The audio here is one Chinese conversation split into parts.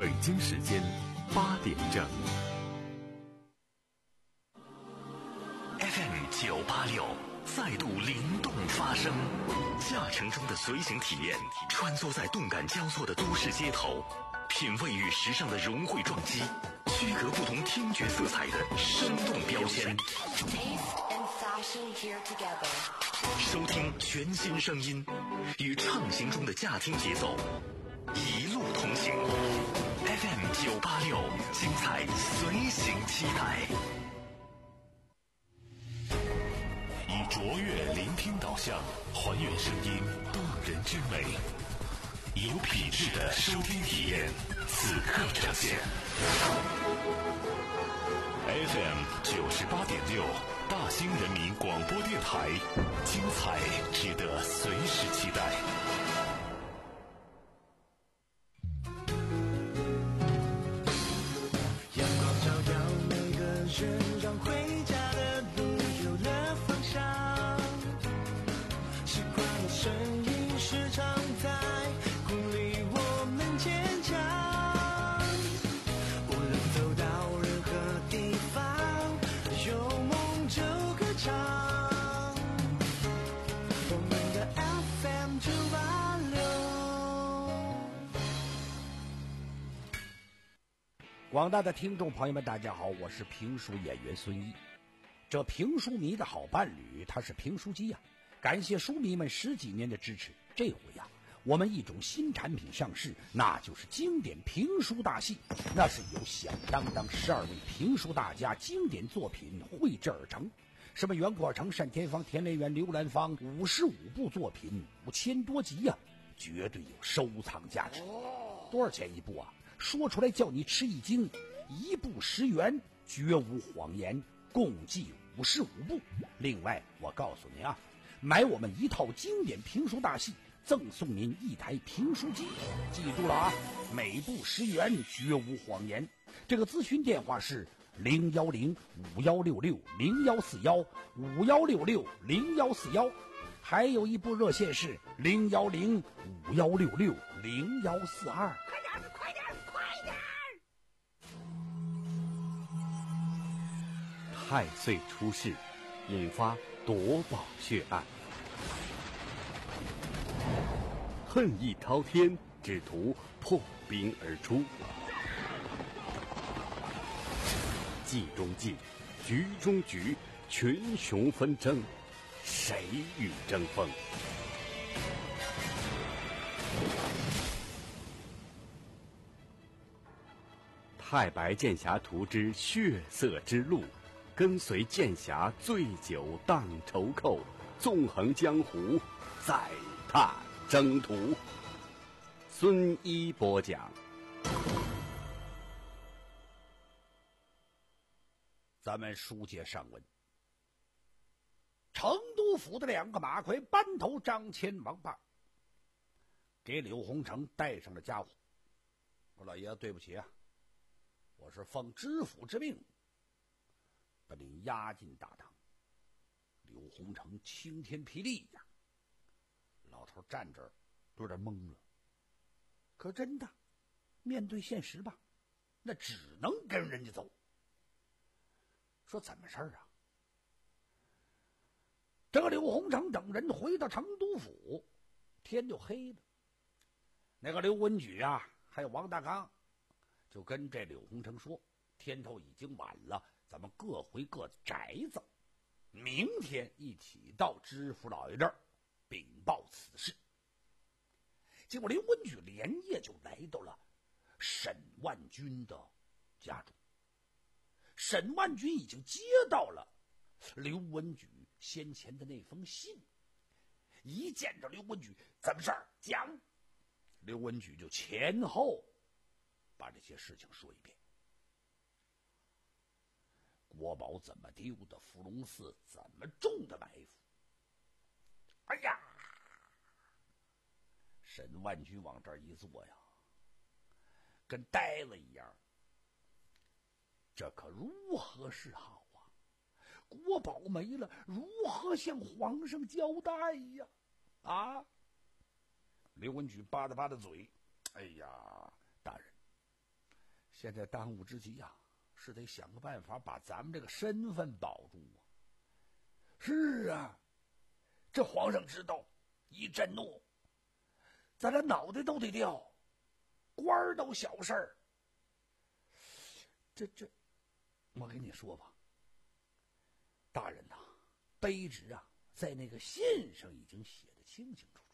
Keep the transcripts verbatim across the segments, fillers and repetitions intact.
北京时间八点整。F M 九八六再度灵动发声，驾乘中的随行体验，穿梭在动感交错的都市街头，品味与时尚的融汇撞击，区隔不同听觉色彩的生动标签。收听全新声音，与畅行中的驾听节奏，一路同行。F M 九八六，精彩随行期待。以卓越聆听导向，还原声音动人之美，有品质的收听体验，此刻呈现。F M 九十八点六，大兴人民广播电台，精彩值得随时期待。 阳光照耀每个人，让回家的路有了方向。习惯的声音时常在鼓励我们坚强。无论走到任何地方，有梦就歌唱。我们的 F M 九八六。 广大的听众朋友们，大家好，我是评书演员孙一。这评书迷的好伴侣，他是评书机呀、啊。感谢书迷们十几年的支持，这回呀、啊，我们一种新产品上市，那就是经典评书大戏。那是由响当当十二位评书大家经典作品绘制而成，什么袁阔成、单田芳、田连元、刘兰芳，五十五部作品，五千多集呀、啊，绝对有收藏价值。多少钱一部啊？说出来叫你吃一惊，一部十元，绝无谎言，共计五十五部。另外，我告诉你啊，买我们一套经典评书大戏，赠送您一台评书机。记住了啊，每部十元，绝无谎言。这个咨询电话是零幺零五幺六六零幺四幺五幺六六零幺四幺，还有一部热线是零幺零五幺六六零幺四二。快点，快点，快点！ 太岁出世，引发夺宝血案，恨意滔天，只图破冰而出。计中计，局中局，群雄纷争，谁与争锋？太白剑侠图之血色之路，跟随剑侠醉酒荡愁寇，纵横江湖，再踏征途。孙一播讲。 咱们书接上文，成都府的两个马魁班头张谦、王八给柳洪成带上了家伙，说老爷子对不起啊，我是奉知府之命把您押进大堂。柳洪成晴天霹雳呀，老头站这儿有点懵了，可真的面对现实吧，那只能跟人家走。说怎么事儿啊？这个柳洪成等人回到成都府，天就黑了。那个刘文举啊，还有王大刚，就跟这柳洪成说：“天头已经晚了，咱们各回各宅子，明天一起到知府老爷这儿禀报此事。”结果刘文举连夜就来到了沈万军的家中。沈万军已经接到了刘文举先前的那封信，一见着刘文举，怎么事儿讲？刘文举就前后把这些事情说一遍。国宝怎么丢的？伏龙寺怎么中的埋伏？哎呀！沈万军往这儿一坐呀，跟呆了一样。这可如何是好啊？国宝没了，如何向皇上交代呀？啊！刘文举吧嗒吧嗒嘴，哎呀，大人， 现在当务之急呀、啊，是得想个办法把咱们这个身份保住啊。是啊，这皇上知道一震怒，咱俩脑袋都得掉，官儿都小事儿。这这，我跟你说吧，大人呐、啊，卑职啊，在那个信上已经写得清清楚楚。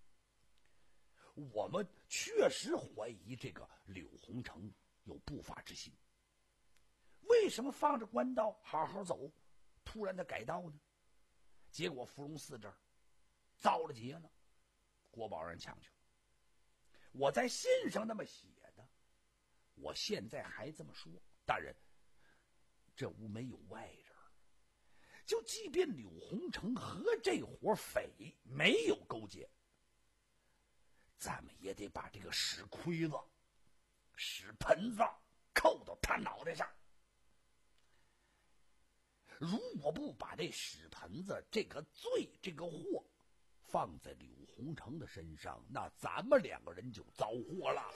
我们确实怀疑这个柳洪成有不法之心，为什么放着官道好好走，突然的改道呢？结果芙蓉寺这儿遭了劫了，国宝让人抢去了。我在信上那么写的，我现在还这么说，大人，这屋没有外人，就即便柳洪成和这伙匪没有勾结，咱们也得把这个屎盔子、屎盆子扣到他脑袋上。如果不把这屎盆子这个罪、这个祸放在柳洪成的身上，那咱们两个人就遭祸了。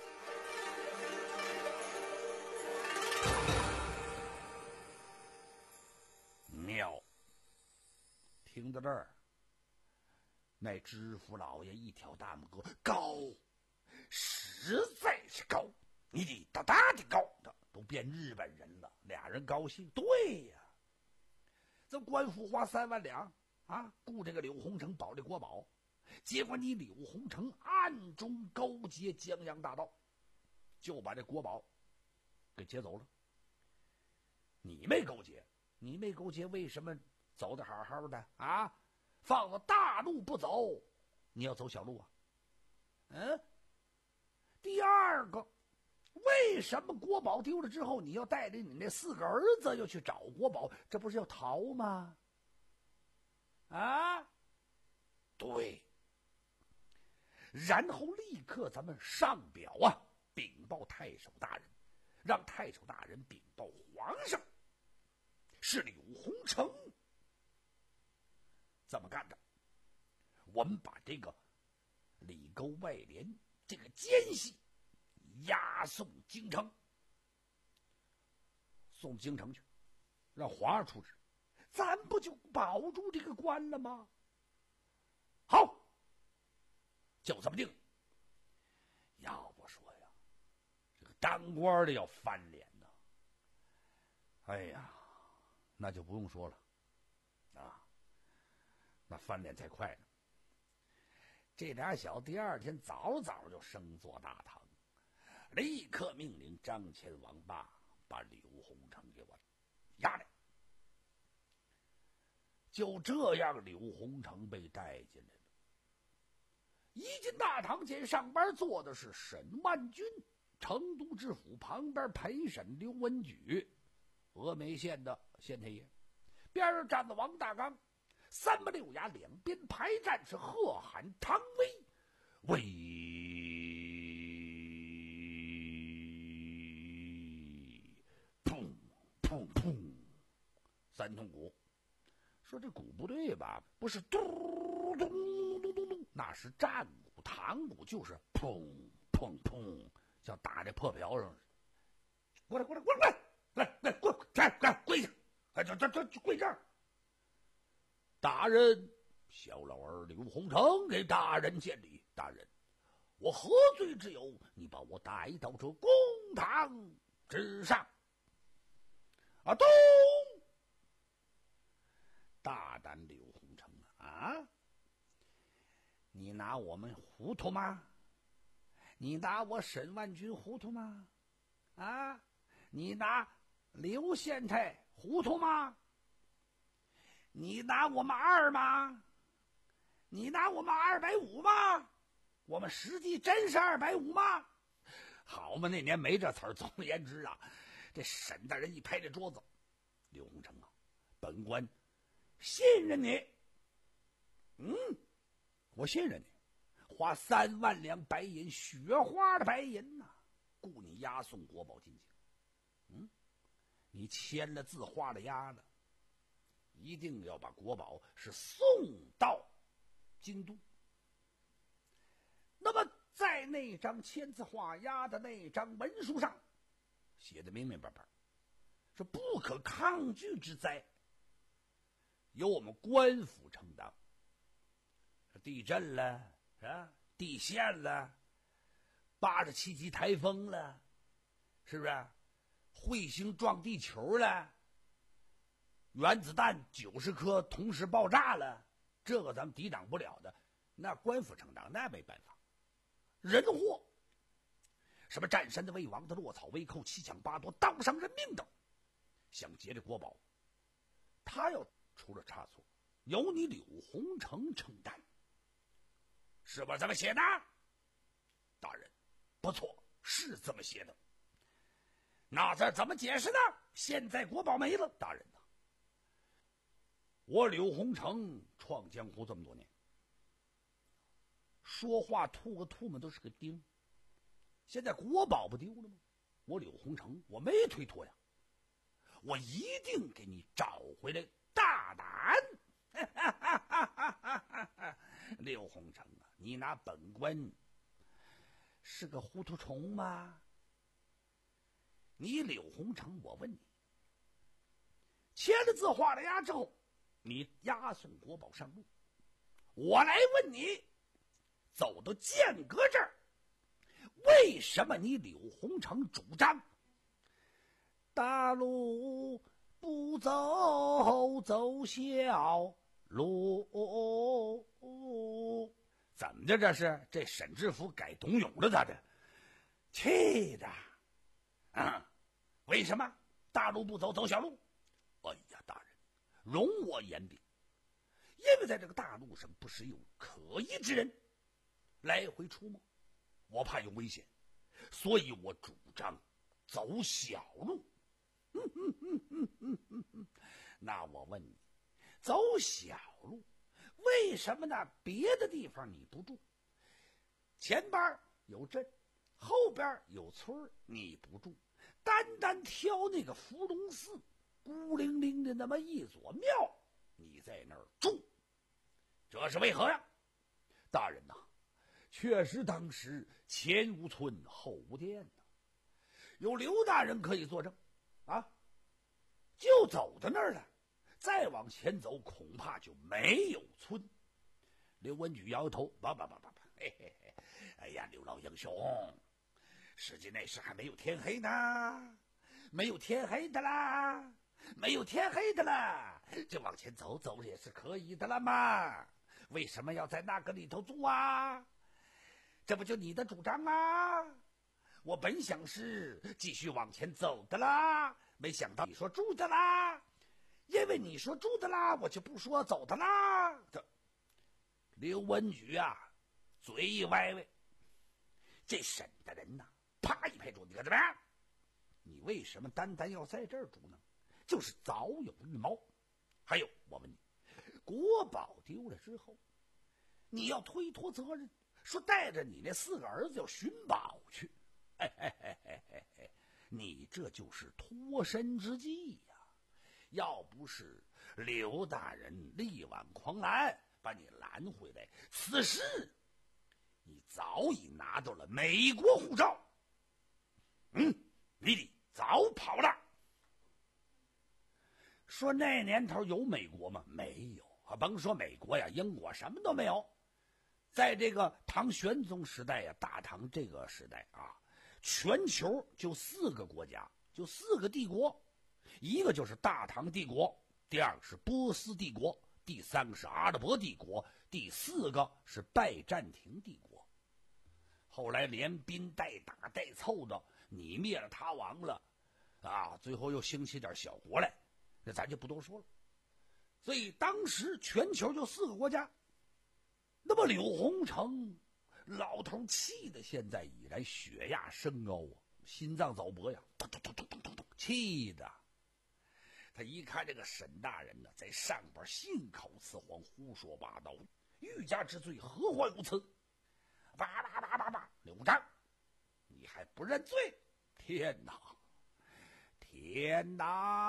妙！听到这儿，那知府老爷一挑大拇哥，高，实在是高，你得大大的高，都变日本人了。俩人高兴，对呀，这官府花三万两啊，雇这个柳洪成保这国宝，结果你柳洪成暗中勾结江洋大盗，就把这国宝给劫走了。你没勾结，你没勾结，为什么走得好好的啊？放了大路不走，你要走小路啊？嗯。第二个，为什么国宝丢了之后，你要带着你那四个儿子又去找国宝？这不是要逃吗？啊，对。然后立刻咱们上表啊，禀报太守大人，让太守大人禀报皇上，是柳洪成这么干的。我们把这个里沟外连这个奸细押送京城，送京城去，让皇上处置，咱不就保住这个官了吗？好，就这么定。要不说呀，这个当官的要翻脸呢，哎呀，那就不用说了啊，那翻脸才快呢。这俩小第二天早早就升做大堂，立刻命令张骞、王八把柳洪成给我押来。就这样，柳洪成被带进来了。一进大堂前，上班坐的是沈万钧，成都知府旁边陪审刘文举，峨眉县的县太爷，边上站着王大刚。三八六衙两边排站，是喝喊唐威，威砰砰砰，三通鼓。说这鼓不对吧？不是嘟咚咚咚咚，那是战鼓，唐鼓就是砰砰砰，像打这破瓢上。过来过来过来过来，来来过来来跪下，哎这这这跪这儿。大人，小老儿柳洪成给大人见礼。大人，我何罪之有？你把我带到这公堂之上。啊，咚！大胆柳洪成啊！啊，你拿我们糊涂吗？你拿我沈万钧糊涂吗？啊，你拿刘县太糊涂吗？你拿我们二吗？你拿我们二百五吗？我们实际真是二百五吗？好嘛，那年没这词儿。总而言之啊，这沈大人一拍这桌子，柳洪成啊，本官信任你。嗯，我信任你，花三万两白银，雪花的白银呐、啊，雇你押送国宝进京。嗯，你签了字，画了押的。一定要把国宝是送到京都。那么在那张签字画押的那张文书上写的明明白白，说不可抗拒之灾由我们官府承担。地震了啊，地陷了，八十七级台风了，是不是？彗星撞地球了，原子弹九十颗同时爆炸了，这个咱们抵挡不了的，那官府承担，那没办法。人祸，什么占山的、魏王的、落草为寇、七抢八夺、刀伤人命等，想劫这国宝，他要出了差错，由你柳洪成承担。是不是这么写的？大人，不错，是这么写的。那这怎么解释呢？现在国宝没了，大人呐，我柳洪成创江湖这么多年，说话吐个吐沫都是个钉。现在国宝不丢了吗？我柳洪成我没推脱呀，我一定给你找回来。大胆！柳洪成啊，你拿本官是个糊涂虫吗？你柳洪成，我问你，签了字画了押之后，你押送国宝上路，我来问你，走到剑阁这儿，为什么你柳洪成主张大路不走，走小路？怎么的？这是这沈志福改董永了？他这气的啊！为什么大路不走，走小路？哎呀，大人，容我言禀，因为在这个大路上不时有可疑之人来回出没，我怕有危险，所以我主张走小路。那我问你，走小路为什么呢？别的地方你不住，前边有镇，后边有村，你不住，单单挑那个伏龙寺孤零零的那么一所庙，你在那儿住，这是为何呀？大人呐，确实当时前无村后无店呐，有刘大人可以作证啊，就走到那儿了，再往前走恐怕就没有村。刘文举摇摇头，不不不不不，嘿嘿嘿，哎呀，刘老英雄，实际那时还没有天黑呢，没有天黑的啦，没有天黑的啦，就往前走走也是可以的了嘛。为什么要在那个里头住啊？这不就你的主张啊？我本想是继续往前走的啦，没想到你说住的啦，因为你说住的啦，我就不说走的啦。这刘文举啊，嘴一歪歪，这沈的人呐，啪一拍桌子，你看怎么样？你为什么单单要在这儿住呢？就是早有预谋。还有，我问你，国宝丢了之后，你要推脱责任，说带着你那四个儿子要寻宝去，嘿嘿嘿嘿嘿嘿，你这就是脱身之计呀！要不是刘大人力挽狂澜把你拦回来，此时你早已拿到了美国护照，嗯，你得早跑了。说那年头有美国吗？没有啊！甭说美国呀，英国什么都没有。在这个唐玄宗时代呀，大唐这个时代啊，全球就四个国家，就四个帝国，一个就是大唐帝国，第二个是波斯帝国，第三个是阿拉伯帝国，第四个是拜占庭帝国。后来连兵带打带凑的，你灭了他亡了啊，最后又兴起点小国来，那咱就不多说了。所以当时全球就四个国家。那么柳洪成老头气的现在已然血压升高啊，心脏早搏呀，咚咚咚咚咚咚咚，气的他一看这个沈大人呢，在上边信口雌黄，胡说八道，欲加之罪，何患无辞？叭叭叭叭叭，刘璋，你还不认罪？天哪，天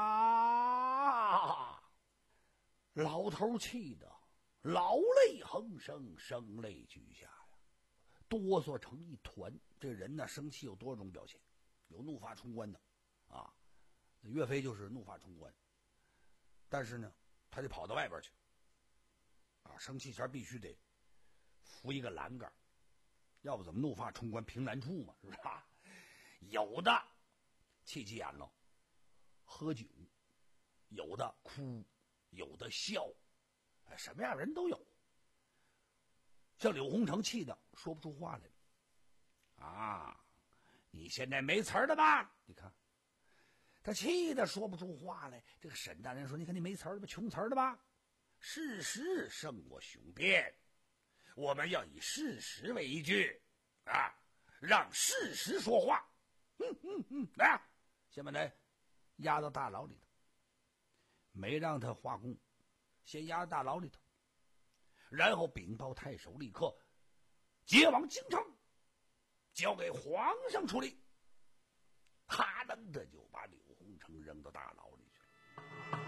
哪！老头气的老泪横生，声泪俱下呀，哆嗦成一团。这人呢，生气有多种表现，有怒发冲冠的啊，岳飞就是怒发冲冠，但是呢，他得跑到外边去，啊，生气前必须得扶一个栏杆，要不怎么怒发冲冠凭难处嘛，是吧？有的气急眼了，喝酒，有的哭，有的笑，哎，什么样人都有。像柳洪成气的说不出话来了，啊，你现在没词儿了吧？你看，他气的说不出话来。这个沈大人说：“你看你没词儿了吧？穷词儿了吧？事实胜过雄辩，我们要以事实为依据啊，让事实说话。”嗯嗯嗯，来、啊，先把他押到大牢里头，没让他画供，先押到大牢里头。然后禀报太守，立刻接往京城，交给皇上处理。哈楞的就把柳洪成扔到大牢里去了。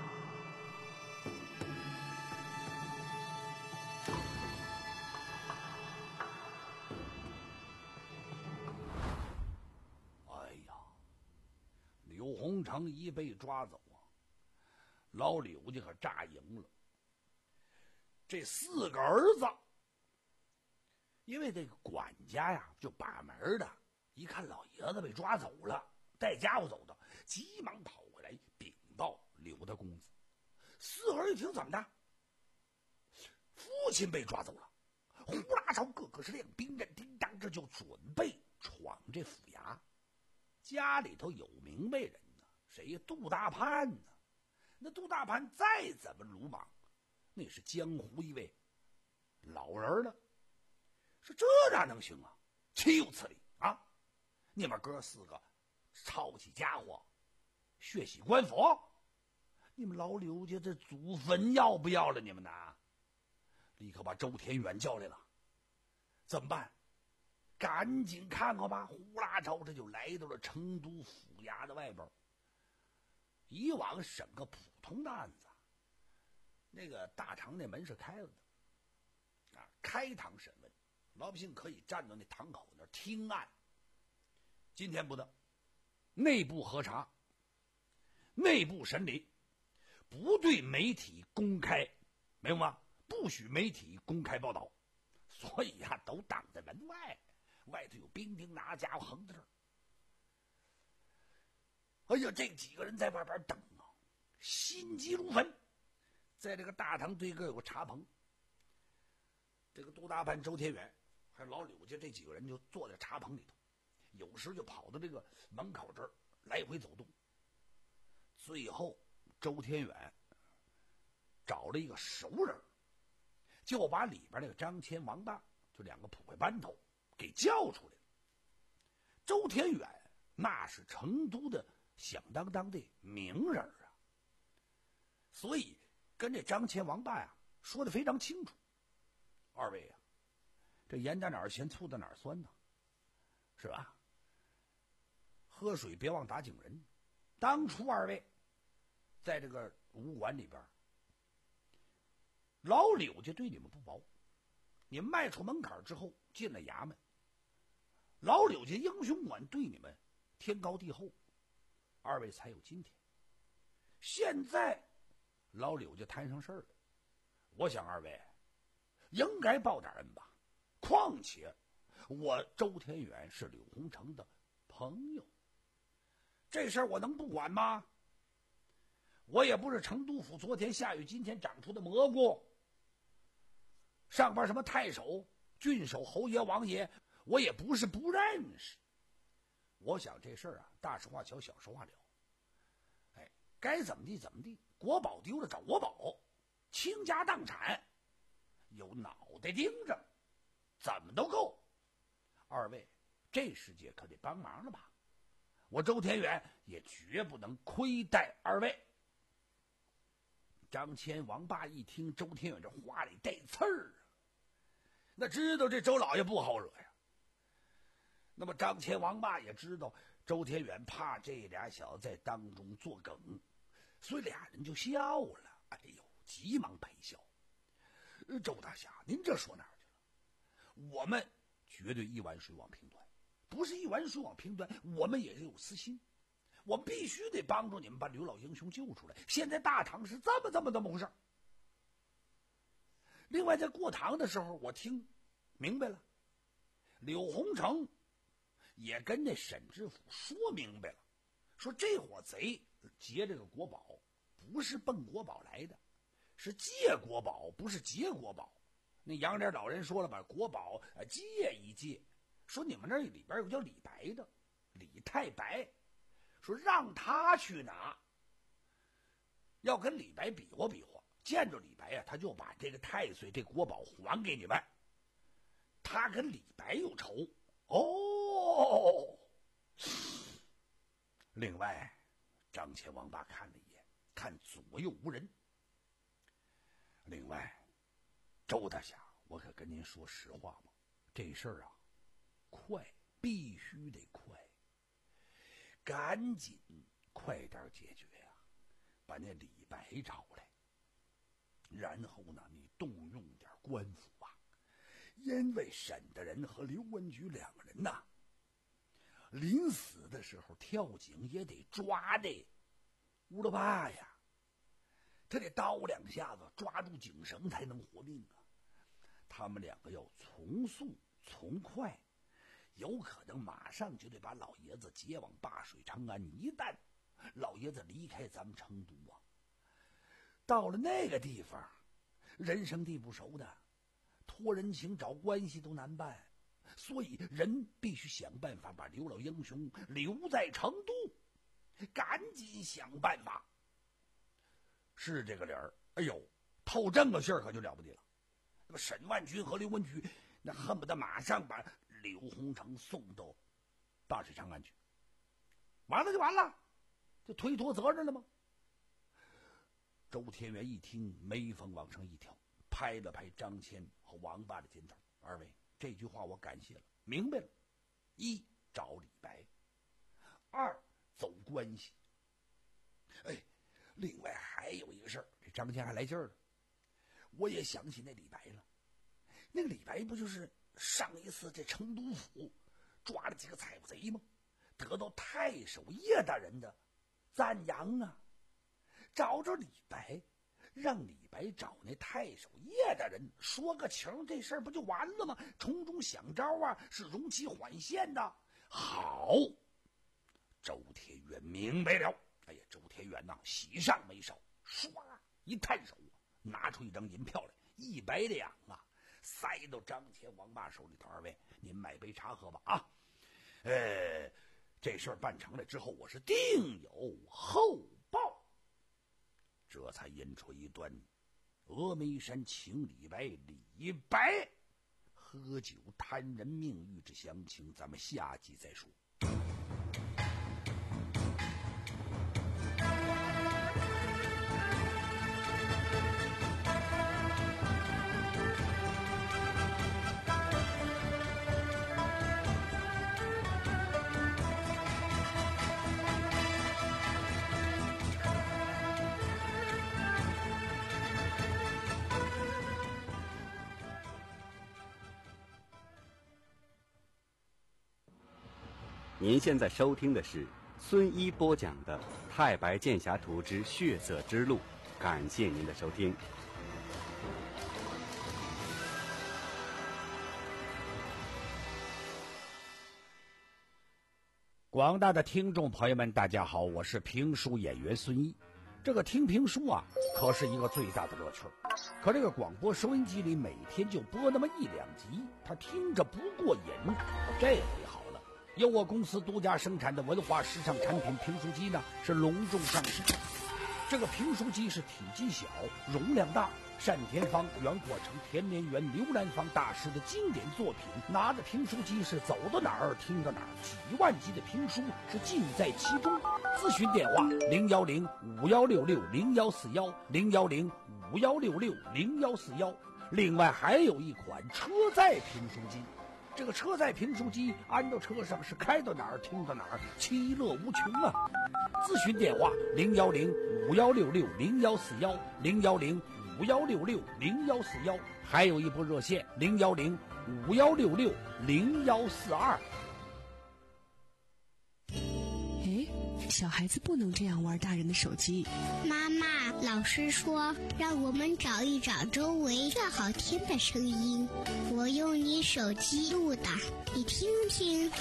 哎呀，柳洪成一被抓走啊，老柳家可炸营了。这四个儿子，因为这个管家呀，就把门的，一看老爷子被抓走了，带家伙走的，急忙跑回来禀报柳大公子。四个儿一听，怎么的？父亲被抓走了，呼啦朝个个是亮兵刃，叮当，这就准备闯这府衙。家里头有明白人呢，谁呀？杜大潘呢？那杜大潘再怎么鲁莽，那是江湖一位老人了，说这哪能行啊？岂有此理啊！你们哥四个抄起家伙，血洗官府，你们老柳家这祖坟要不要了？你们呢？立刻把周天远叫来了，怎么办？赶紧看看吧！呼啦朝这就来到了成都府衙的外边。以往审个普通的案子，那个大堂那门是开了的，啊，开堂审问，老百姓可以站到那堂口那儿听案。今天不得，内部核查，内部审理，不对媒体公开，明白吗？不许媒体公开报道，所以呀、啊，都挡在门外，外头有兵丁拿家伙横在这儿。哎呀，这几个人在外边等啊，心急如焚。在这个大堂对个有个茶棚，这个杜大潘、周天远还有老柳家这几个人就坐在茶棚里头，有时就跑到这个门口这儿来回走动。最后，周天远找了一个熟人，就把里边那个张谦、王大就两个捕快班头给叫出来了。周天远那是成都的响当当的名人啊，所以跟这张谦、王大呀说的非常清楚。二位啊，这盐在哪儿咸，醋在哪儿酸呢？是吧？喝水别忘打井人。当初二位在这个武馆里边，老柳家对你们不薄，你们迈出门槛之后进了衙门，老柳家英雄馆对你们天高地厚，二位才有今天。现在老柳家摊上事儿了，我想二位应该报点恩吧。况且我周天远是柳洪成的朋友，这事儿我能不管吗？我也不是成都府昨天下雨今天长出的蘑菇，上边什么太守、郡守、侯爷、王爷，我也不是不认识。我想这事儿啊，大事化小，小事化了。哎，该怎么地怎么地，国宝丢了找国宝，倾家荡产，有脑袋盯着，怎么都够。二位，这世界可得帮忙了吧？我周天远也绝不能亏待二位。张谦、王霸一听周天远这话里带刺儿啊，那知道这周老爷不好惹呀。那么张谦、王霸也知道周天远怕这俩小子在当中作梗，所以俩人就笑了。哎呦，急忙赔笑。周大侠，您这说哪儿去了？我们绝对一碗水往平端，不是一碗水往平端，我们也是有私心。 我必须得帮助你们把刘老英雄救出来。现在大堂是这么这么这么回事。另外，在过堂的时候，我听明白了，柳洪成也跟那沈知府说明白了，说这伙贼劫这个国宝不是奔国宝来的，是借国宝，不是劫国宝。那杨脸老人说了，把国宝借一借，说你们那里边有个叫李白的，李太白，说让他去拿，要跟李白比划比划，见着李白啊，他就把这个太岁这国宝还给你们。他跟李白有仇哦。另外，张乾王八看了一眼，看左右无人。另外，周大侠，我可跟您说实话吧，这事儿啊，快，必须得快，赶紧快点解决呀、啊，把那李白找来，然后呢，你动用点官府啊，因为沈大人和刘文举两个人呐，临死的时候跳井也得抓的乌了吧呀，他得叨两下子抓住井绳才能活命啊。他们两个要从速从快，有可能马上就得把老爷子接往灞水长安。一旦老爷子离开咱们成都啊，到了那个地方，人生地不熟的，托人情找关系都难办，所以人必须想办法把刘老英雄留在成都，赶紧想办法。是这个理儿，哎呦，透这个信儿可就了不得了。那么沈万军和刘文举那恨不得马上把柳洪成送到灞水长安去，完了就完了，就推脱责任了吗？周天元一听，眉峰往上一挑，拍了拍张骞和王八的肩头：“二位，这句话我感谢了，明白了。一，找李白；二，走关系。哎，另外还有一个事儿，这张骞还来劲儿了。我也想起那李白了，那个李白不就是上一次这成都府抓了几个采捕贼吗？得到太守叶大人的赞扬啊！找着李白，让李白找那太守叶大人说个情，这事儿不就完了吗？从中想招啊，是容其缓线的。好，周天元明白了。哎呀，周天元呐，喜上眉梢，唰一探手，拿出一张银票来，一百两啊，塞到张骞王八手里头。二位，您买杯茶喝吧啊！呃，这事儿办成了之后，我是定有后报。这才引出一段峨眉山请李白，李白喝酒贪人命欲之详情，咱们下集再说。 您现在收听的是孙一播讲的《太白剑侠图之血色之路》，感谢您的收听。 广大的听众朋友们，大家好，我是评书演员孙一。这个听评书啊，可是一个最大的乐趣。可这个广播收音机里每天就播那么一两集，他听着不过瘾。这回好了，由我公司独家生产的文化时尚产品评书机呢，是隆重上市。这个评书机是体积小，容量大，单田芳、袁阔成、田连元、刘兰芳大师的经典作品。拿着评书机是走到哪儿听到哪儿，几万集的评书是尽在其中。咨询电话零幺零五幺六六零幺四幺零幺零五幺六六零幺四幺。另外还有一款车载评书机。这个车载评书机安到车上是开到哪儿听到哪儿，其乐无穷啊！咨询电话零幺零五幺六六零幺四幺零幺零五幺六六零幺四幺，还有一部热线零幺零五幺六六零幺四二。 诶， 小孩子不能这样玩大人的手机。 妈妈，老师说让我们找一找周围最好听的声音，我用你手机录的，你听听。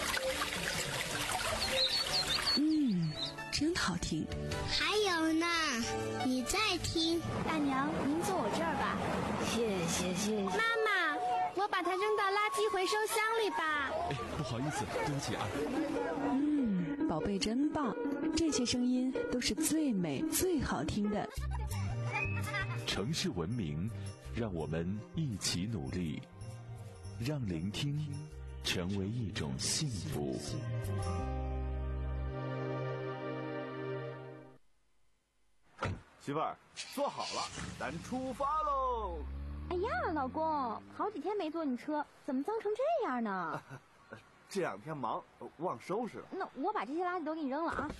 嗯，真好听。 还有呢，你再听。 大娘，您坐我这儿吧。 谢谢谢谢。 妈妈，我把它扔到垃圾回收箱里吧。 哎，不好意思，对不起啊。 嗯，宝贝真棒，这些声音都是最美最好听的。 城市文明，让我们一起努力，让聆听成为一种幸福。 媳妇儿，坐好了，咱出发喽！ 哎呀，老公，好几天没坐你车，怎么脏成这样呢？ 这两天忙，忘收拾了。 那我把这些垃圾都给你扔了啊！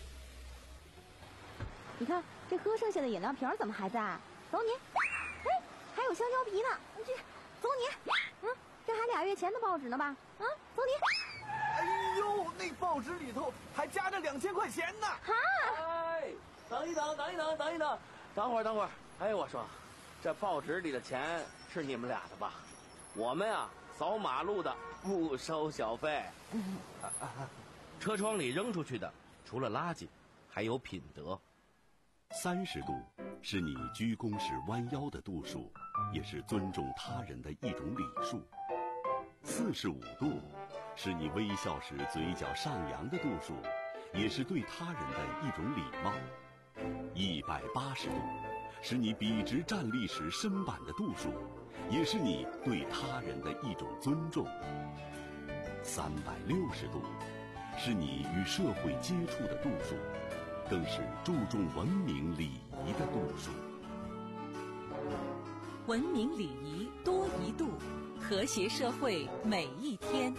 你看，这喝剩下的饮料瓶怎么还在？走你！哎，还有香蕉皮呢，你这，走你！嗯，这还俩月前的报纸呢吧？啊，走你！ 哎呦，那报纸里头还夹着两千块钱呢！ 哈！ 哎，等一等，等一等，等一等，等会儿，等会儿。哎，我说，这报纸里的钱是你们俩的吧？我们呀，扫马路的不收小费。 车窗里扔出去的，除了垃圾，还有品德。 三十度是你鞠躬时弯腰的度数，也是尊重他人的一种礼数。四十五度是你微笑时嘴角上扬的度数，也是对他人的一种礼貌。一百八十度是你笔直站立时身板的度数，也是你对他人的一种尊重。三百六十度是你与社会接触的度数，更是注重文明礼仪的度数。 文明礼仪多一度，和谐社会每一天。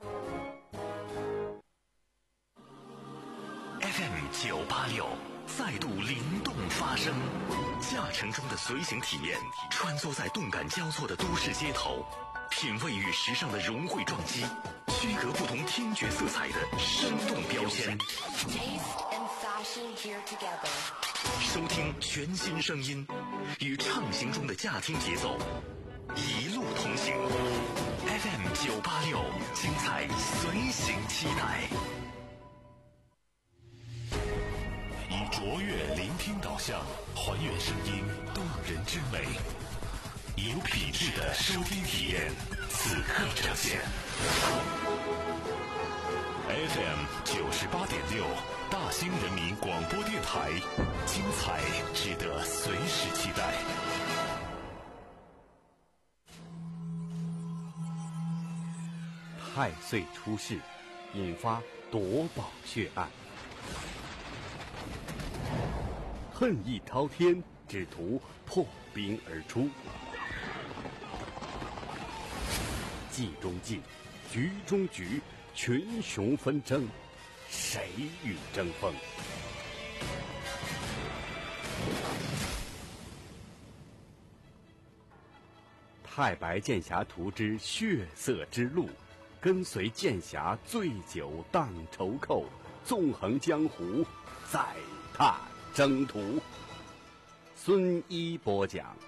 F M 九八六再度灵动发声，驾乘中的随行体验，穿梭在动感交错的都市街头，品味与时尚的融汇撞击，区隔不同听觉色彩的生动标签。收听全新声音，与畅行中的驾听节奏，一路同行。F M 九八六，精彩随行期待。以卓越聆听导向，还原声音动人之美，有品质的收听体验，此刻呈现。F M 九十八点六，大兴人民广播电台，精彩值得随时期待。 太岁出世，引发夺宝血案。恨意滔天，只图破冰而出。计中计，局中局，群雄纷争，谁与争锋？太白剑侠图之血色之路，跟随剑侠醉酒荡愁寇，纵横江湖，再踏征途。孙一播讲。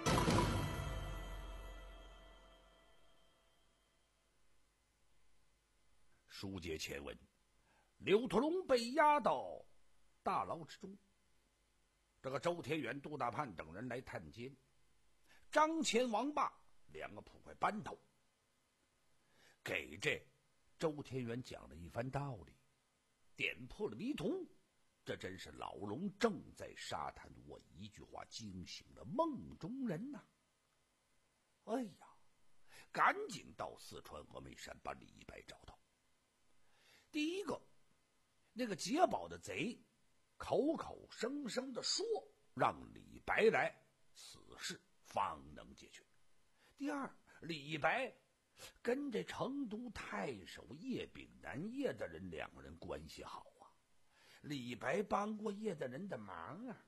书接前文，刘屠龙被押到大牢之中。这个周天元、杜大盼等人来探监，张乾、王霸两个捕快班头，给这周天元讲了一番道理，点破了迷途。这真是老龙正在沙滩我一句话惊醒了梦中人呐、啊！哎呀，赶紧到四川峨眉山把李白找到。第一个，那个劫宝的贼口口声声的说让李白来，此事方能解决。第二，李白跟这成都太守叶秉南叶大人两个人关系好啊，李白帮过叶大人的忙啊。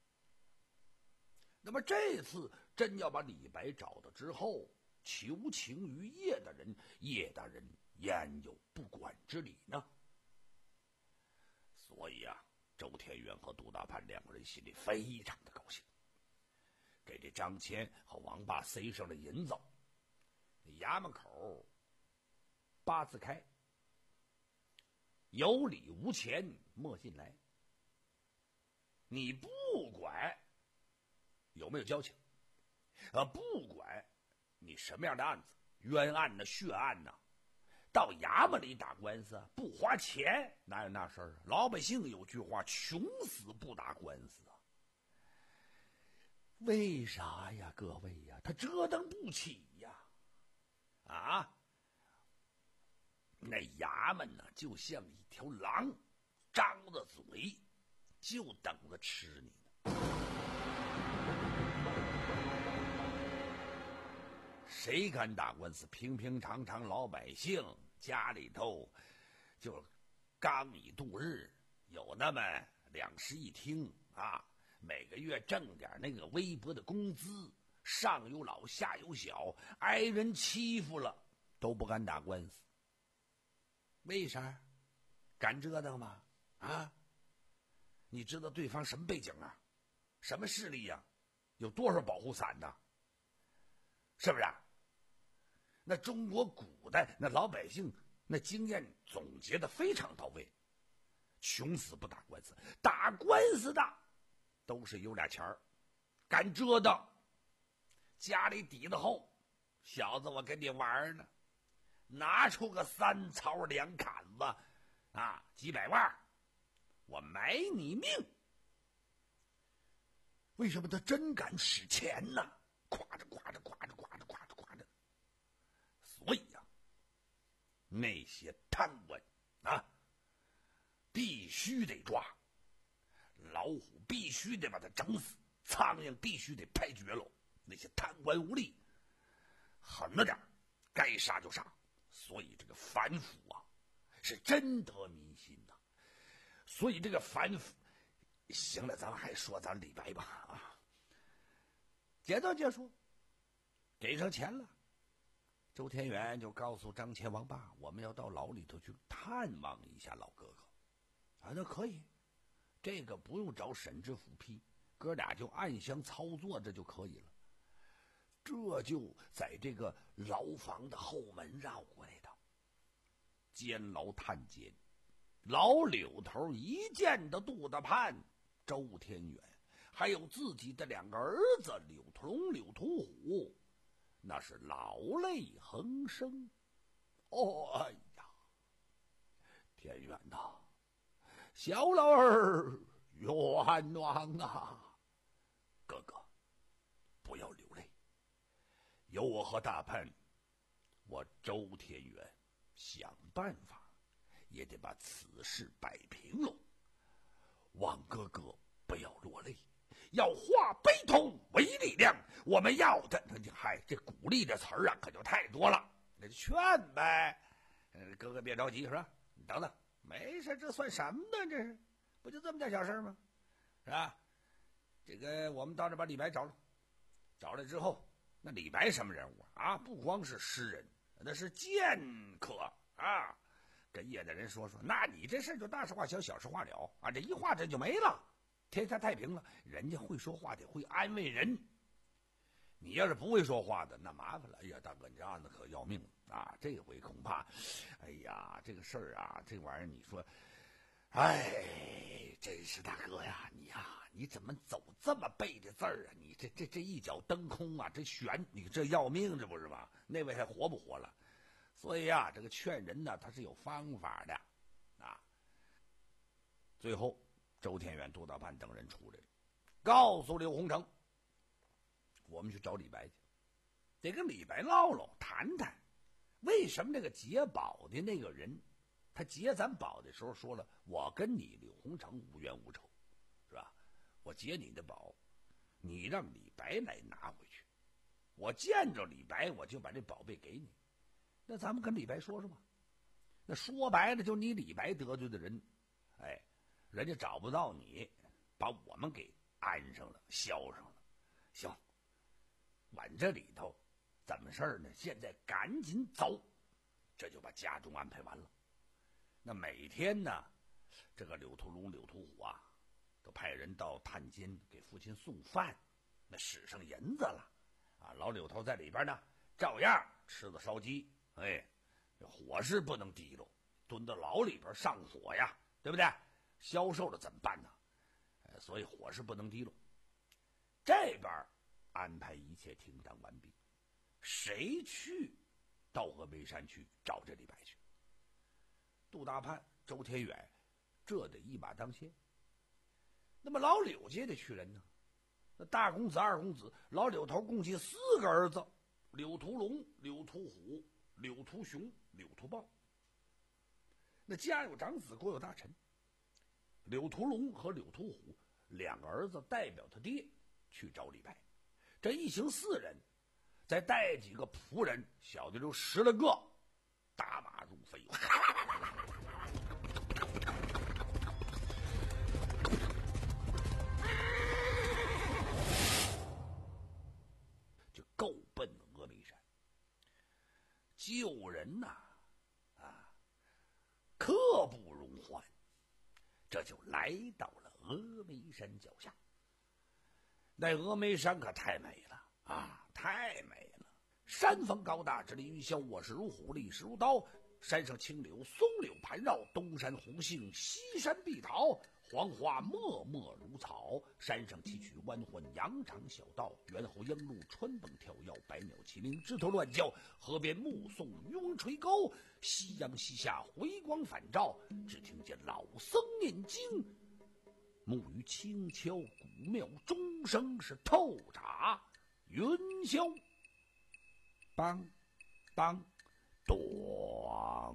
那么这次真要把李白找到之后，求情于叶大人，叶大人焉有不管之理呢？ 所以啊，周天元和杜大潘两个人心里非常的高兴，给这张骞和王八塞上了银子。衙门口八字开，有礼无钱莫进来。你不管有没有交情，呃，不管你什么样的案子，冤案呢、血案呢，到衙门里打官司不花钱，哪有那事儿？老百姓有句话，穷死不打官司啊。为啥呀，各位呀？他折腾不起呀！啊，那衙门呢，就像一条狼，张着嘴，就等着吃你呢。谁敢打官司？平平常常老百姓家里头就刚以度日，有那么两室一厅啊，每个月挣点那个微薄的工资，上有老下有小，挨人欺负了都不敢打官司。为啥？敢折腾吗？啊？你知道对方什么背景啊？什么势力呀、啊？有多少保护伞呢？是不是、啊？那中国古代那老百姓那经验总结的非常到位，穷死不打官司，打官司的都是有俩钱儿，敢折腾，家里底子厚，小子我跟你玩呢，拿出个三槽两砍子啊，几百万，我买你命。为什么他真敢使钱呢？夸着夸着夸着夸着夸着夸着。所以呀、啊，那些贪官啊，必须得抓，老虎必须得把它整死，苍蝇必须得拍绝喽。那些贪官污吏，狠了点，该杀就杀。所以这个反腐啊，是真得民心呐。所以这个反腐，行了，咱们还说咱李白吧啊。简短结束，给上钱了。周天元就告诉张骞、王八，我们要到牢里头去探望一下老哥哥。啊，那可以，这个不用找沈知府批，哥俩就暗箱操作，这就可以了。这就在这个牢房的后门绕过来的。监牢探监，老柳头一见到杜大潘、周天元，还有自己的两个儿子柳屠龙、柳屠虎，那是老泪横生。哦，哎呀，天元呐，小老儿冤枉啊！哥哥，不要流泪，有我和大潘，我周天元想办法也得把此事摆平喽。望哥哥不要落泪，要化悲痛为力量。我们要的，嗨，这鼓励这词儿啊，可就太多了。那就劝呗，哥哥别着急，是吧？你等等，没事，这算什么呢？这是不就这么点小事吗？是吧？这个我们到这把李白找了，找来之后，那李白什么人物啊？不光是诗人，那是剑客啊。跟业的人说说，那你这事就大事化小，小事化了啊！这一化这就没了，天下太平了。人家会说话的，会安慰人。你要是不会说话的，那麻烦了。哎呀，大哥，你这案子可要命了啊！这回恐怕，哎呀，这个事儿啊，这玩意儿你说，哎，真是大哥呀，你呀，你怎么走这么背的字儿啊？你这这这一脚蹬空啊，这悬，你这要命，这不是吗？那位还活不活了？所以啊，这个劝人呢，他是有方法的啊。最后，周天元、杜大潘等人出来了，告诉刘洪成，我们去找李白去，得跟李白唠唠谈谈，为什么这个劫宝的那个人，他劫咱宝的时候说了，我跟你柳洪成无冤无仇，是吧？我劫你的宝，你让李白来拿回去，我见着李白，我就把这宝贝给你。那咱们跟李白说说吧。那说白了，就你李白得罪的人，哎，人家找不到你，把我们给安上了，销上了。行，晚这里头怎么事儿呢？现在赶紧走，这就把家中安排完了。那每天呢， 这个柳屠龙、柳屠虎啊，都派人到探监给父亲送饭，那使上银子了啊。老柳头在里边呢，照样吃的烧鸡，哎，伙食不能低落，蹲到牢里边上火呀，对不对？消瘦了怎么办呢？哎，所以伙食不能低落。这边安排一切停当完毕，谁去到峨眉山去找这李白去？杜大潘、周天远，这得一马当先。那么老柳家的去人呢？那大公子、二公子，老柳头共计四个儿子：柳屠龙、柳屠虎、柳屠雄、柳屠豹。那家有长子，国有大臣。柳屠龙和柳屠虎两个儿子代表他爹去找李白，这一行四人，再带几个仆人，小的就十来个，打马如飞，就够奔峨眉山。救人呐、啊，啊，刻不容缓，这就来到了峨眉山脚下。那峨眉山可太美了啊，太美了！山峰高大，直立云霄，卧势如虎，立势如刀。山上青柳松柳盘绕，东山红杏，西山碧桃，黄花脉脉如草。山上崎岖弯环，羊肠小道，猿猴鹰鹿穿蹦跳跃，百鸟齐鸣，枝头乱叫。河边目送渔翁垂钩，夕阳西下，回光返照。只听见老僧念经，木鱼轻敲古庙，钟声是透铡云霄，梆梆咚。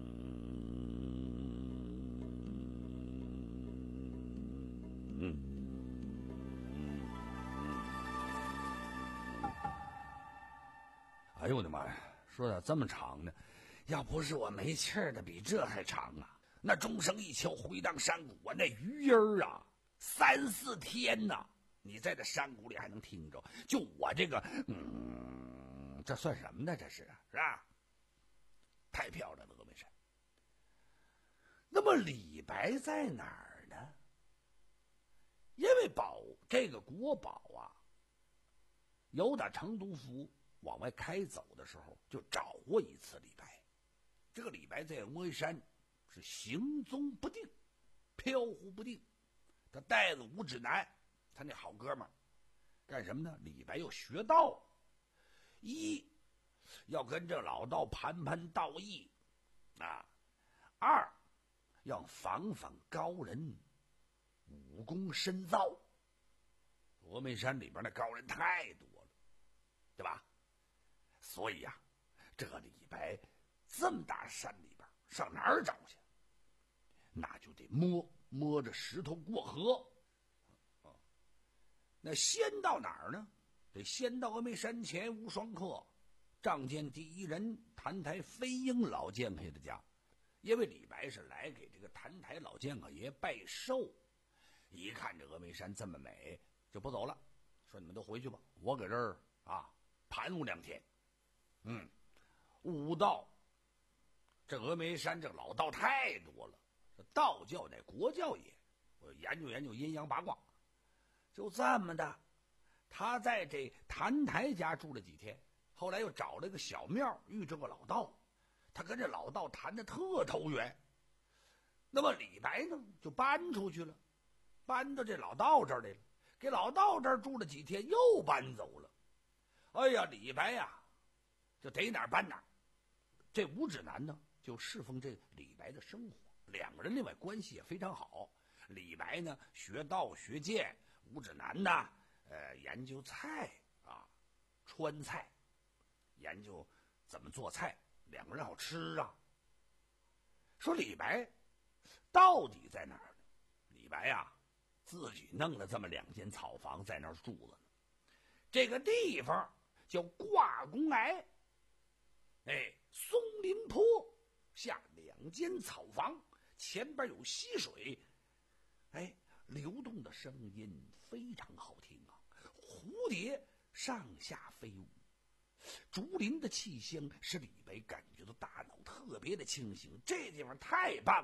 哎呦我的妈呀，说咋这么长呢？要不是我没气儿的比这还长啊！那钟声一敲，回荡山谷啊，那余音儿啊，三四天呐，你在这山谷里还能听着。就我这个，嗯，这算什么呢？这是是吧？太漂亮了，峨眉山。那么李白在哪儿呢？因为宝这个国宝啊，由打成都府往外开走的时候，就找过一次李白。这个李白在峨眉山是行踪不定，飘忽不定。他带着吴指南，他那好哥们儿，干什么呢？李白要学道，一要跟这老道盘盘道义啊；二要访访高人，武功深造。峨眉山里边的高人太多了，对吧？所以呀、啊，这个李白这么大山里边上哪儿找去？那就得摸摸着石头过河。啊，那先到哪儿呢？得先到峨眉山前无双客仗剑第一人谭台飞鹰老剑客的家，因为李白是来给这个谭台老剑客爷拜寿。一看这峨眉山这么美，就不走了，说你们都回去吧，我搁这儿啊盘悟两天。嗯，悟道，这峨眉山这老道太多了，这道教乃国教也，我研究研究阴阳八卦。就这么的，他在这谭台家住了几天，后来又找了个小庙，遇着个老道，他跟这老道谈的特投缘。那么李白呢，就搬出去了，搬到这老道这儿来了，给老道这儿住了几天，又搬走了。哎呀，李白呀、啊，就逮哪儿搬哪儿。这吴指南呢，就侍奉这李白的生活，两个人另外关系也非常好。李白呢，学道学剑，吴指南呢，呃，研究菜啊，川菜，研究怎么做菜，两个人好吃啊。说李白到底在哪儿呢？李白呀、啊，自己弄了这么两间草房在那儿住着呢。这个地方叫挂宫崖，哎，松林坡下两间草房，前边有溪水，哎，流动的声音非常好听啊，蝴蝶上下飞舞，竹林的气香使李白感觉到大脑特别的清醒，这地方太棒了。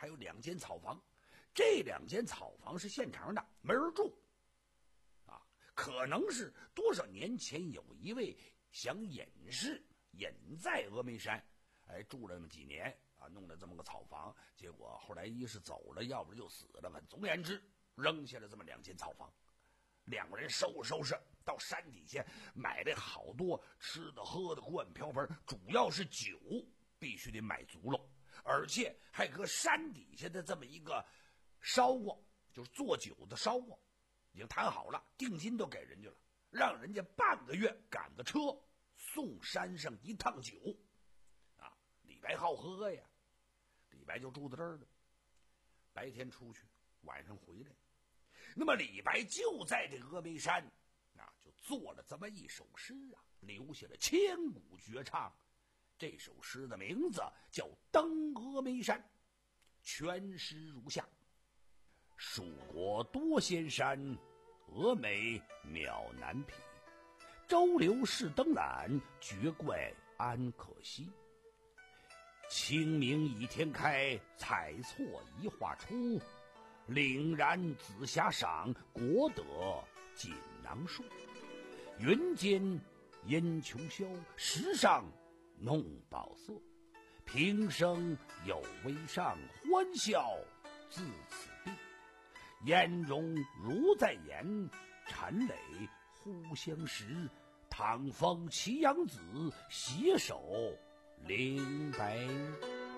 还有两间草房，这两间草房是现成的，没人住。啊，可能是多少年前有一位想隐士隐在峨眉山，哎，住了那么几年啊，弄了这么个草房，结果后来一是走了，要不就死了，反正总而言之，扔下了这么两间草房。两个人收拾收拾，到山底下买了好多吃的喝的锅碗瓢盆，主要是酒必须得买足了，而且还搁山底下的这么一个烧锅，就是做酒的烧锅，已经谈好了，定金都给人家了，让人家半个月赶个车送山上一趟酒。啊，李白好喝呀，李白就住在这儿了，白天出去，晚上回来。那么李白就在这峨眉山啊，就做了这么一首诗啊，留下了千古绝唱。这首诗的名字叫《登峨眉山》，全诗如下：蜀国多仙山，峨眉渺难匹。周流是登览，绝怪安可惜。清明倚天开，彩错一画出。凛然紫霞赏，国德锦囊树。云间烟裘消，石上弄宝色。平生有微上，欢笑自此地。颜容如在眼，陈磊忽相识。唐风祁阳子，携手灵白日。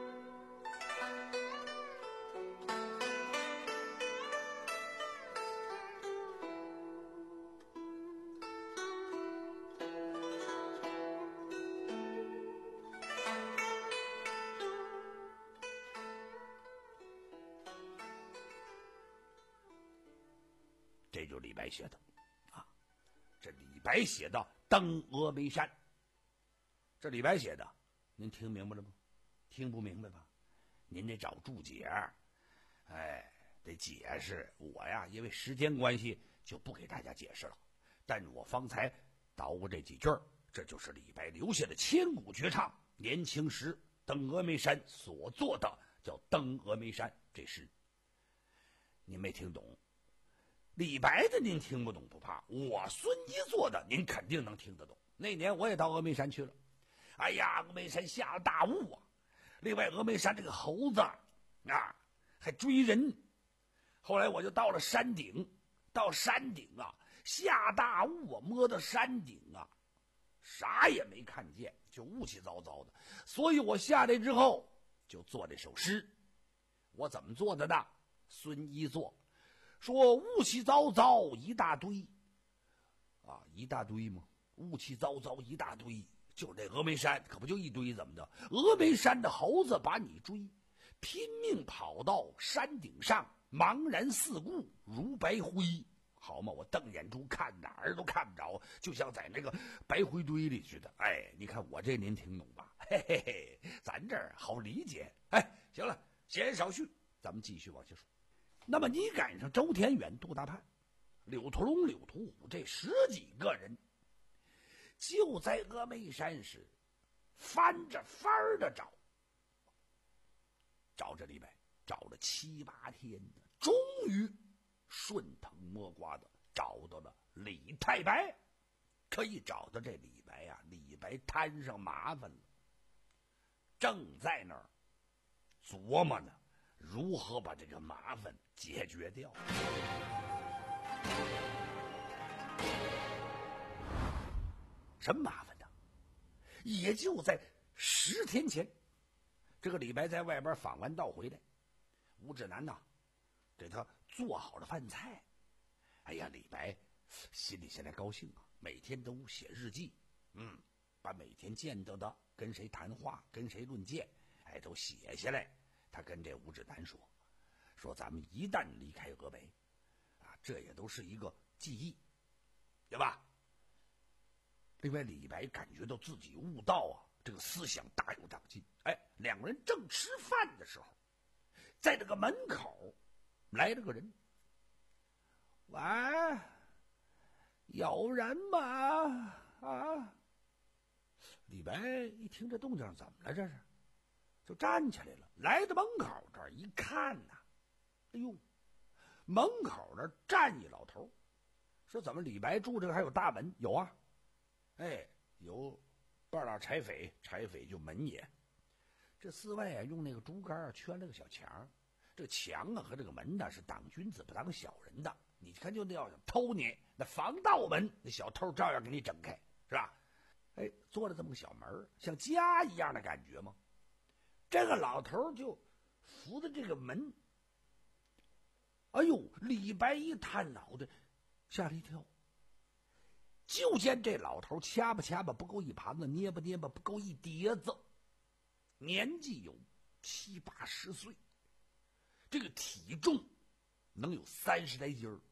这就是李白写的啊，这李白写的《登峨眉山》，这李白写的，您听明白了吗？听不明白吧？您得找注解，哎，得解释。我呀，因为时间关系，就不给大家解释了。但我方才捣鼓这几句，这就是李白留下的千古绝唱。年轻时登峨眉山所做的叫《登峨眉山》这诗，您没听懂。李白的您听不懂不怕，我孙一做的您肯定能听得懂。那年我也到峨眉山去了，哎呀，峨眉山下了大雾啊！另外，峨眉山这个猴子啊，还追人。后来我就到了山顶，到山顶啊，下大雾啊，摸到山顶啊，啥也没看见，就雾气糟糟的。所以我下来之后就做这首诗。我怎么做的呢？孙一做。说雾气糟糟一大堆，啊，一大堆吗？雾气糟糟一大堆，就是这峨眉山，可不就一堆怎么的？峨眉山的猴子把你追，拼命跑到山顶上，茫然四顾如白灰，好嘛？我瞪眼珠看哪儿都看不着，就像在那个白灰堆里似的。哎，你看我这您听懂吧？嘿嘿嘿，咱这儿好理解。哎，行了，闲言少叙，咱们继续往下说。那么你赶上周田远、杜大盼、柳屠龙、柳屠虎这十几个人，就在峨眉山是翻着翻儿的找，找着李白，找了七八天呢，终于顺藤摸瓜的找到了李太白。可一找到这李白呀、啊，李白摊上麻烦了，正在那儿琢磨呢，如何把这个麻烦解决掉。什么麻烦呢？也就在十天前，这个李白在外边访完道回来，吴志南呐给他做好了饭菜。哎呀，李白心里现在高兴啊，每天都写日记，嗯，把每天见到的跟谁谈话，跟谁论剑，哎，都写下来。他跟这吴志南说，说咱们一旦离开峨眉，啊，这也都是一个记忆，对吧？另外，李白感觉到自己悟道啊，这个思想大有长进。哎，两个人正吃饭的时候，在这个门口来了个人。喂，有人吗？啊！李白一听这动静，怎么了？这是就站起来了，来到门口这儿一看呐、啊，哎呦，门口这站一老头，说怎么李白住这个还有大门？有啊，哎，有半拉柴扉，柴扉就门也。这寺外啊用那个竹竿啊圈了个小墙，这墙啊和这个门呢是当君子不当小人的。你看就那要想偷你，那防盗门，那小偷照样给你整开，是吧？哎，做了这么个小门，像家一样的感觉吗？这个老头就扶着这个门，哎呦，李白一探脑袋，吓了一跳。就见这老头掐吧掐吧不够一盘子，捏吧捏吧不够一碟子，年纪有七八十岁，这个体重能有三十来斤儿，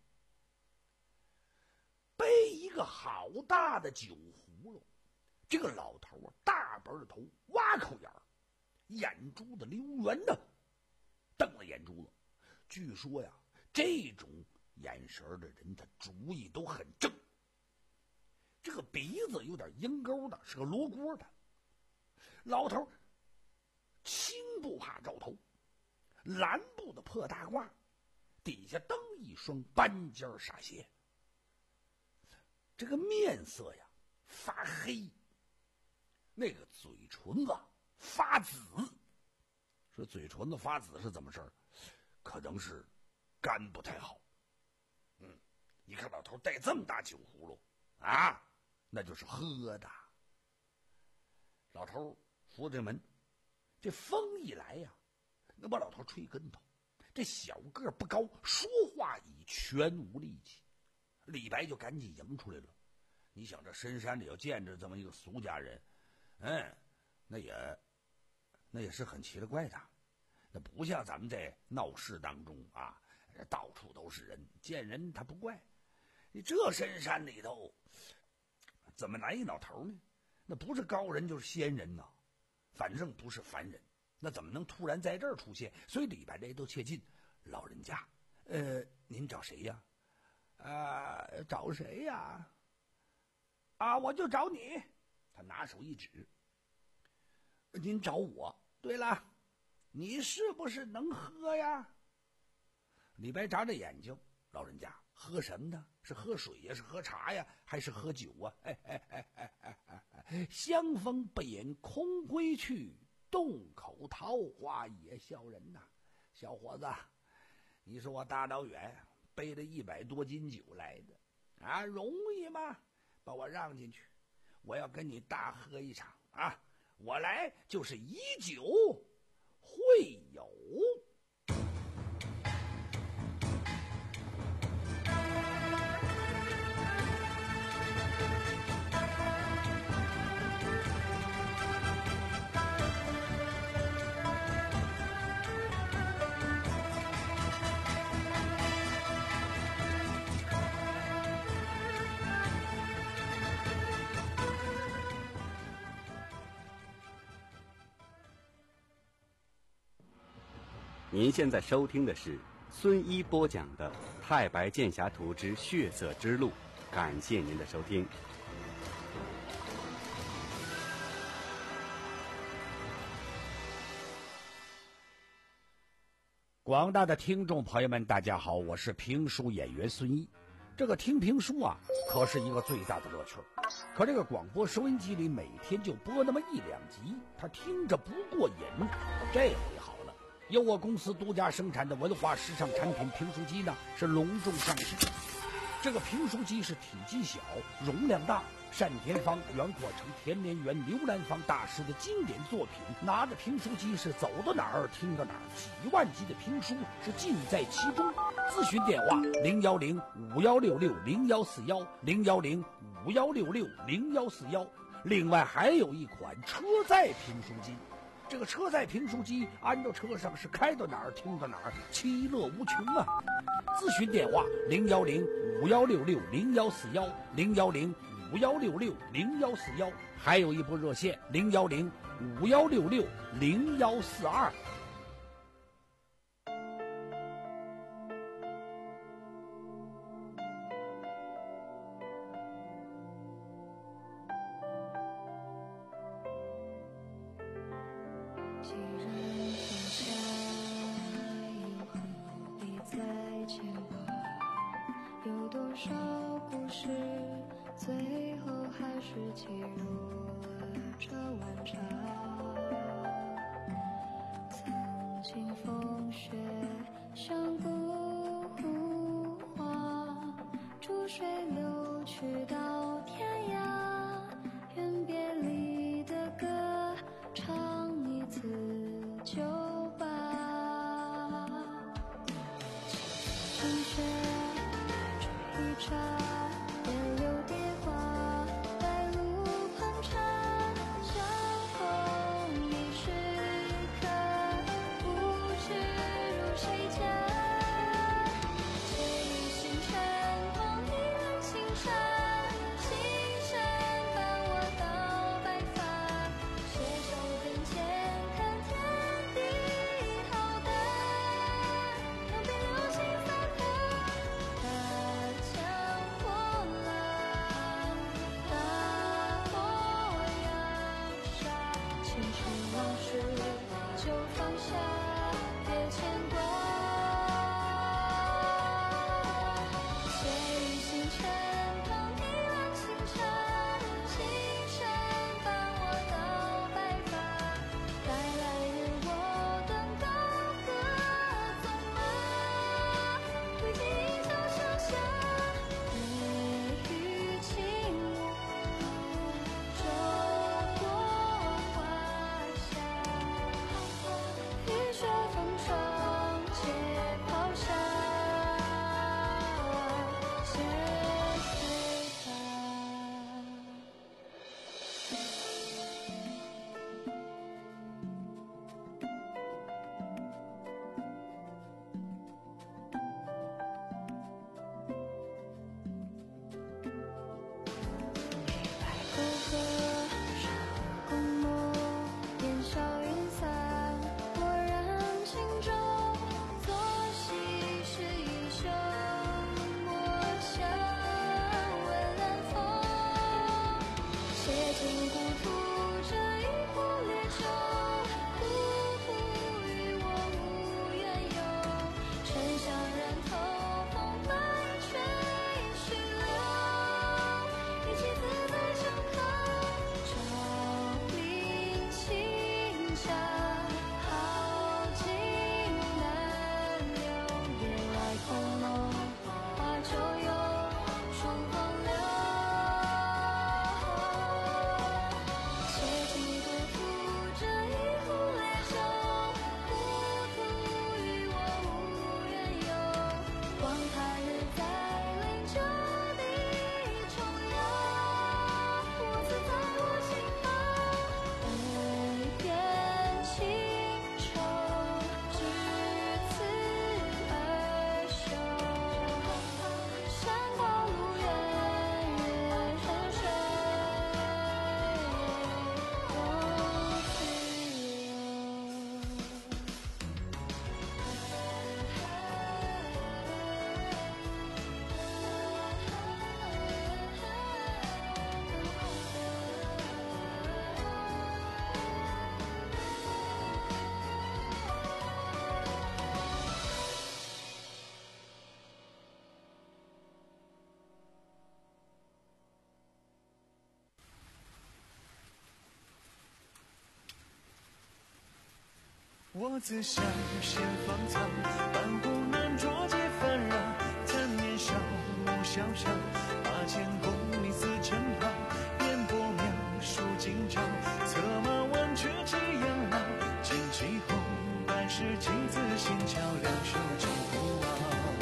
背一个好大的酒葫芦。这个老头啊，大本头，挖口眼儿，眼珠子溜圆的，瞪了眼珠子。据说呀，这种眼神的人，他主意都很正。这个鼻子有点鹰钩的，是个罗锅的。老头青布帕罩头，蓝布的破大褂，底下蹬一双斑尖纱鞋。这个面色呀发黑，那个嘴唇啊发紫。说嘴唇子发紫是怎么事儿？可能是肝不太好。嗯，你看老头带这么大酒葫芦啊，那就是喝的。老头扶着门，这风一来呀，能把老头吹跟头。这小个不高，说话已全无力气。李白就赶紧迎出来了。你想这深山里要见着这么一个俗家人，嗯，那也那也是很奇了怪的。那不像咱们在闹市当中啊，到处都是人，见人他不怪。你这深山里头怎么来一老头呢？那不是高人就是仙人呐，反正不是凡人，那怎么能突然在这儿出现？所以李白这都切近。老人家，呃，您找谁呀？啊，找谁呀？啊，我就找你。他拿手一指，您找我。对了，你是不是能喝呀？李白眨着眼睛，老人家喝什么呢？是喝水呀，是喝茶呀，还是喝酒啊？哎哎哎哎哎哎哎，香风不饮空归去，洞口桃花也笑人呐。小伙子，你说我大老远背了一百多斤酒来的啊，容易吗？把我让进去，我要跟你大喝一场啊！我来就是以酒会友。 您现在收听的是孙一播讲的《太白剑侠图之血色之路》，感谢您的收听。 广大的听众朋友们，大家好，我是评书演员孙一。这个听评书啊，可是一个最大的乐趣。可这个广播收音机里每天就播那么一两集，他听着不过瘾。这回好了，由我公司独家生产的文化时尚产品评书机呢，是隆重上市。这个评书机是体积小，容量大，单田芳、袁阔成、田连元、刘兰芳大师的经典作品。拿着评书机是走到哪儿听到哪儿，几万集的评书是尽在其中。咨询电话零幺零五幺六六零幺四幺零幺零五幺六六零幺四幺。另外还有一款车载评书机。这个车载评书机安到车上是开到哪儿听到哪儿，其乐无穷啊！咨询电话零幺零五幺六六零幺四幺零幺零五幺六六零幺四幺，还有一部热线零幺零五幺六六零幺四二。 既然最后还是挤入了这碗茶。曾经风雪像孤花，逐水流去到天涯，愿别离的歌唱一次就罢。晴雪追着别柳蝶花，白露盘缠，相逢一时刻，不知入谁家。借一星辰光，一轮星辰，星辰伴我到白发，携手并肩看天地浩大，让别流星散发。大江波浪，大漠扬沙，前尘往事就放下，别牵挂。借一星辰光，一轮星辰，星辰伴我到白发，待来日我登高歌纵马，挥剑一朝长夏，泪雨轻舞，走过华夏，雨雪风霜皆抛下，皆随他。沟壑上共沐，烟消云散，蓦然轻舟，作戏是一生，墨香闻兰风。写尽故土这一壶烈酒，故土与我无缘由。沉香染透风白吹徐流，一起自在长康，照临清香，好景难留。夜来空梦，花酒游，数风流。写尽故土这一壶烈酒，故土与我无缘由。望他日再临这地重游，我自在我心头，恩怨情仇，至此而休。山高路远，月深水，都自我自想先芳草，半壶难酌皆纷扰。残年少，暮萧萧，八千功名似尘土。烟波渺，数今朝，策马挽却寄养老。剑起红，半世情字心桥，两手尽不傲。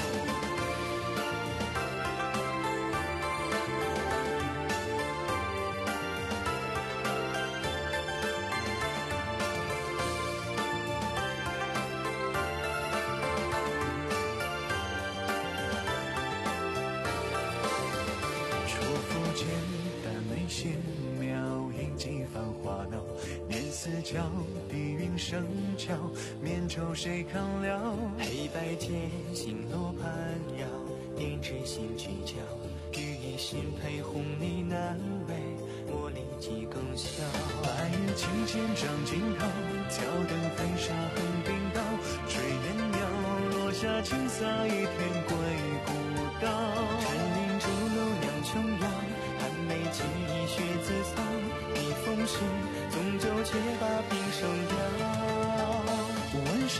皎，碧云生巧，面愁谁看了？ 黑白间，星罗盘绕，胭脂心聚焦。羽衣新配红泥难为，茉莉几更销。 白日青剑张锦涛，挑灯飞沙横滨道。炊烟袅，落下青洒一片归古道。 山林竹楼两琼瑶，寒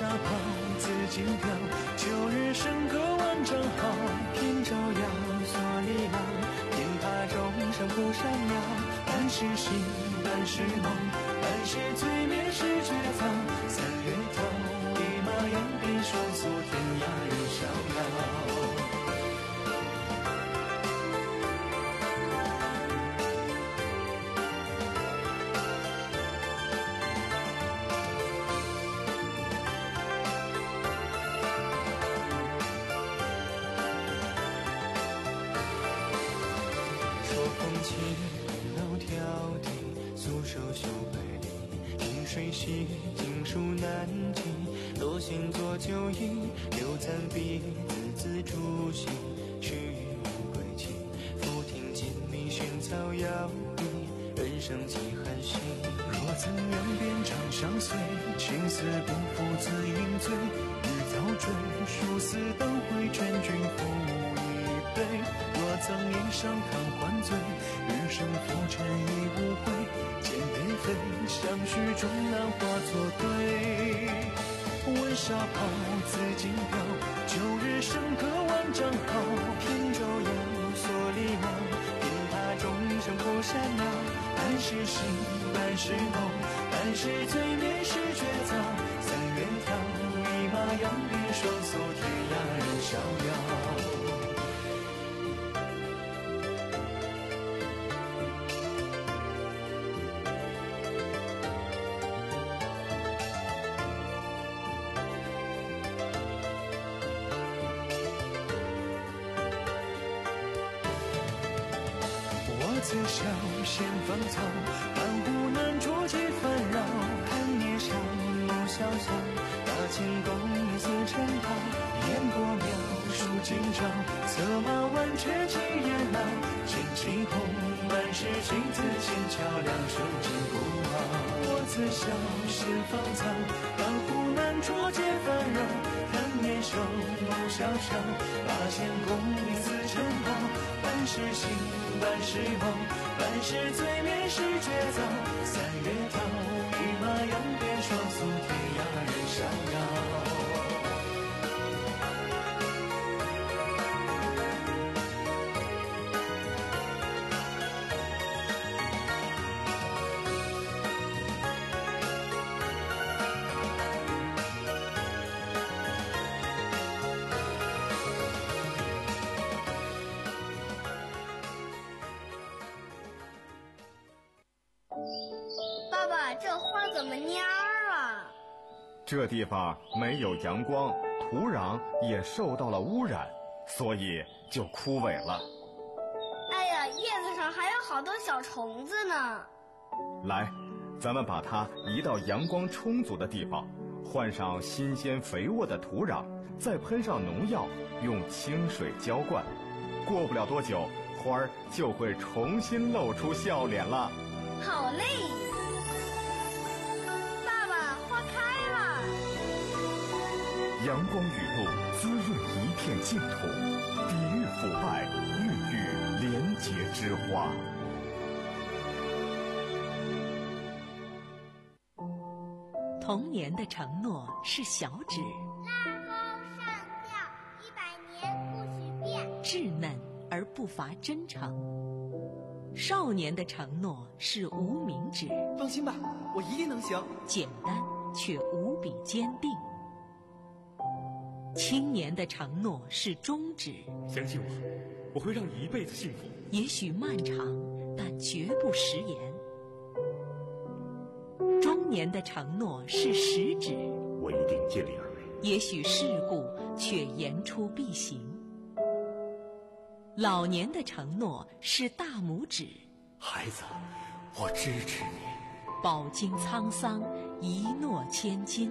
沙跑，紫荆飘，旧日笙歌万丈好。偏朝阳，蓑笠郎，偏怕钟声不闪耀。半是醒，半是梦，半是醉眠是绝早。三月桃，一马扬鞭双宿，天涯任逍遥。起老挑剔，素手绣百里。临水溪，经书难记。多行作酒意，留残笔，字字诛心。须臾无归期，复听金密寻草摇曳。人生几寒心。若曾扬鞭长相随，青丝不负自饮醉。日早追，殊死当回，劝君复一杯。若曾一晌贪欢醉，日生浮沉已无悔。剑北飞，相许终难化作对。问沙跑，紫荆飘，旧日笙歌万丈好。扁舟摇，蓑笠郎，偏怕钟声不闪耀。半是醒，半是梦，半是醉眠是绝早。三月桃，一马扬鞭双宿，天涯任逍遥。自小先芳草，半壶难酌几烦扰。看年少，暮萧萧，大清宫一似尘袍。烟波渺，数今朝，策马挽却几夜老。剑起红，半是情字轻巧，两手紧不熬。我自小先芳草，半壶难酌皆烦扰。看年少，暮萧萧，八仙宫一似尘袍。半是醒，半是梦，半是醉眠是绝早。三月桃，一马扬鞭双宿，天涯任逍遥。 爸爸，这花怎么蔫儿啊？ 这地方没有阳光，土壤也受到了污染，所以就枯萎了。 哎呀，叶子上还有好多小虫子呢。 来，咱们把它移到阳光充足的地方，换上新鲜肥沃的土壤，再喷上农药，用清水浇灌。过不了多久，花儿就会重新露出笑脸了。 好嘞！爸爸，花开了！ 阳光雨露滋润一片净土，抵御腐败，孕育廉洁之花。 童年的承诺是小指， 拉钩上吊，一百年不许变。 稚嫩而不乏真诚。少年的承诺是无名指， 放心吧，我一定能行。 简单却无比坚定。青年的承诺是中指， 相信我，我会让你一辈子幸福。 也许漫长，但绝不食言。中年的承诺是食指， 我一定尽力而为。 也许世故，却言出必行。老年的承诺是大拇指， 孩子，我支持你。 饱经沧桑，一诺千金。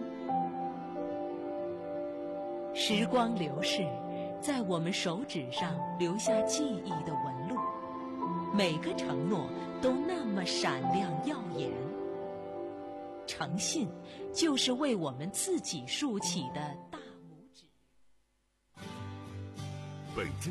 时光流逝，在我们手指上留下记忆的纹路，每个承诺都那么闪亮耀眼。诚信就是为我们自己竖起的大拇指。 北京